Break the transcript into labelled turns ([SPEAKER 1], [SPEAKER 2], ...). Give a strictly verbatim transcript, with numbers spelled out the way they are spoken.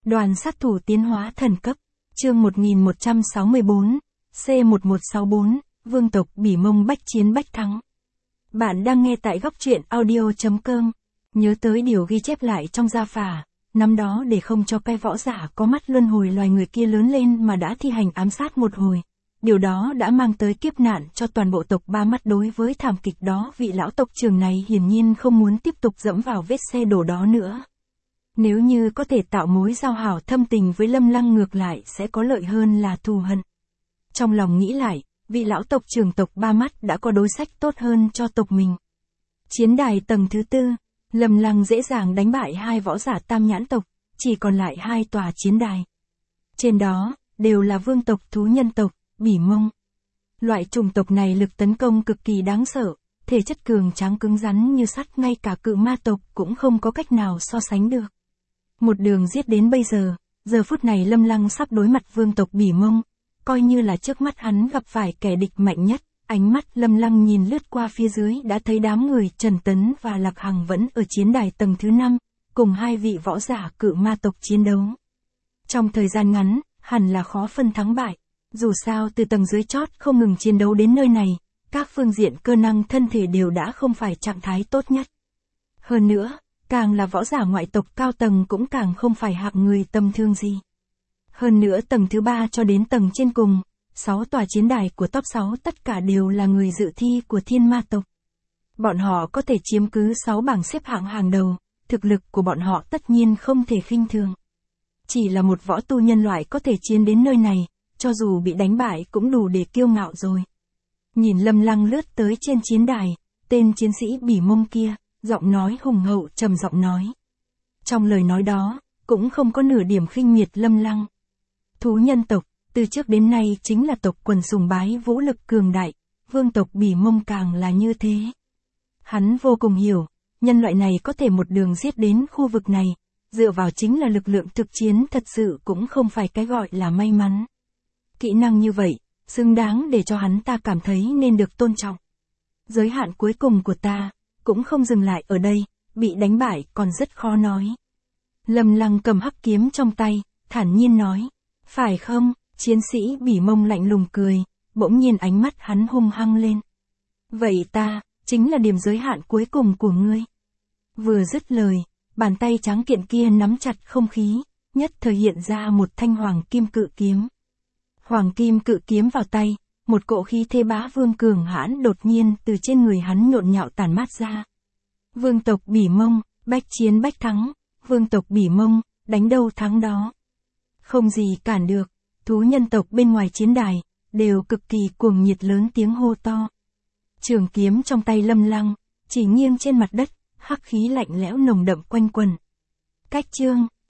[SPEAKER 1] Đoàn sát thủ tiến hóa thần cấp, chương một nghìn một trăm sáu mươi tư, C một một sáu tư, vương tộc Bỉ Mông bách chiến bách thắng. Bạn đang nghe tại góc truyện audio chấm com. Nhớ tới điều ghi chép lại trong gia phả, năm đó để không cho cái võ giả có mắt luân hồi loài người kia lớn lên mà đã thi hành ám sát một hồi. Điều đó đã mang tới kiếp nạn cho toàn bộ tộc Ba Mắt. Đối với thảm kịch đó, vị lão tộc trưởng này hiển nhiên không muốn tiếp tục dẫm vào vết xe đổ đó nữa. Nếu như có thể tạo mối giao hảo thâm tình với Lâm Lăng, ngược lại sẽ có lợi hơn là thù hận. Trong lòng nghĩ lại, vị lão tộc trưởng tộc Ba Mắt đã có đối sách tốt hơn cho tộc mình. Chiến đài tầng thứ tư, Lâm Lăng dễ dàng đánh bại hai võ giả Tam Nhãn tộc, chỉ còn lại hai tòa chiến đài. Trên đó, đều là vương tộc thú nhân tộc, Bỉ Mông. Loại chủng tộc này lực tấn công cực kỳ đáng sợ, thể chất cường tráng cứng rắn như sắt, ngay cả cự ma tộc cũng không có cách nào so sánh được. Một đường giết đến bây giờ, giờ phút này Lâm Lăng sắp đối mặt vương tộc Bỉ Mông, coi như là trước mắt hắn gặp phải kẻ địch mạnh nhất. Ánh mắt Lâm Lăng nhìn lướt qua phía dưới đã thấy đám người Trần Tấn và Lạc Hằng vẫn ở chiến đài tầng thứ năm, cùng hai vị võ giả cự ma tộc chiến đấu. Trong thời gian ngắn, hẳn là khó phân thắng bại. Dù sao từ tầng dưới chót không ngừng chiến đấu đến nơi này, các phương diện cơ năng thân thể đều đã không phải trạng thái tốt nhất. Hơn nữa, càng là võ giả ngoại tộc cao tầng cũng càng không phải hạng người tầm thường gì. Hơn nữa tầng thứ ba cho đến tầng trên cùng, sáu tòa chiến đài của top sáu tất cả đều là người dự thi của thiên ma tộc. Bọn họ có thể chiếm cứ sáu bảng xếp hạng hàng đầu, thực lực của bọn họ tất nhiên không thể khinh thường. Chỉ là một võ tu nhân loại có thể chiến đến nơi này, cho dù bị đánh bại cũng đủ để kiêu ngạo rồi. Nhìn Lâm Lăng lướt tới trên chiến đài, tên chiến sĩ Bỉ Mông kia, giọng nói hùng hậu trầm giọng nói. Trong lời nói đó, cũng không có nửa điểm khinh miệt Lâm Lăng. Thú nhân tộc, từ trước đến nay chính là tộc quần sùng bái vũ lực cường đại, vương tộc Bỉ Mông càng là như thế. Hắn vô cùng hiểu, nhân loại này có thể một đường giết đến khu vực này, dựa vào chính là lực lượng thực chiến, thật sự cũng không phải cái gọi là may mắn. Kỹ năng như vậy, xứng đáng để cho hắn ta cảm thấy nên được tôn trọng. Giới hạn cuối cùng của ta, cũng không dừng lại ở đây, bị đánh bại còn rất khó nói. Lâm Lăng cầm hắc kiếm trong tay, thản nhiên nói. Phải không? Chiến sĩ Bỉ Mông lạnh lùng cười, bỗng nhiên ánh mắt hắn hung hăng lên. Vậy ta, chính là điểm giới hạn cuối cùng của ngươi. Vừa dứt lời, bàn tay trắng kiện kia nắm chặt không khí, nhất thời hiện ra một thanh hoàng kim cự kiếm. Hoàng kim cự kiếm vào tay, một cỗ khí thế bá vương cường hãn đột nhiên từ trên người hắn nhộn nhạo tản mát ra. Vương tộc Bỉ Mông, bách chiến bách thắng, vương tộc Bỉ Mông, đánh đâu thắng đó. Không gì cản được, thú nhân tộc bên ngoài chiến đài, đều cực kỳ cuồng nhiệt lớn tiếng hô to. Trường kiếm trong tay Lâm Lăng, chỉ nghiêng trên mặt đất, hắc khí lạnh lẽo nồng đậm quanh quần. Cách chương.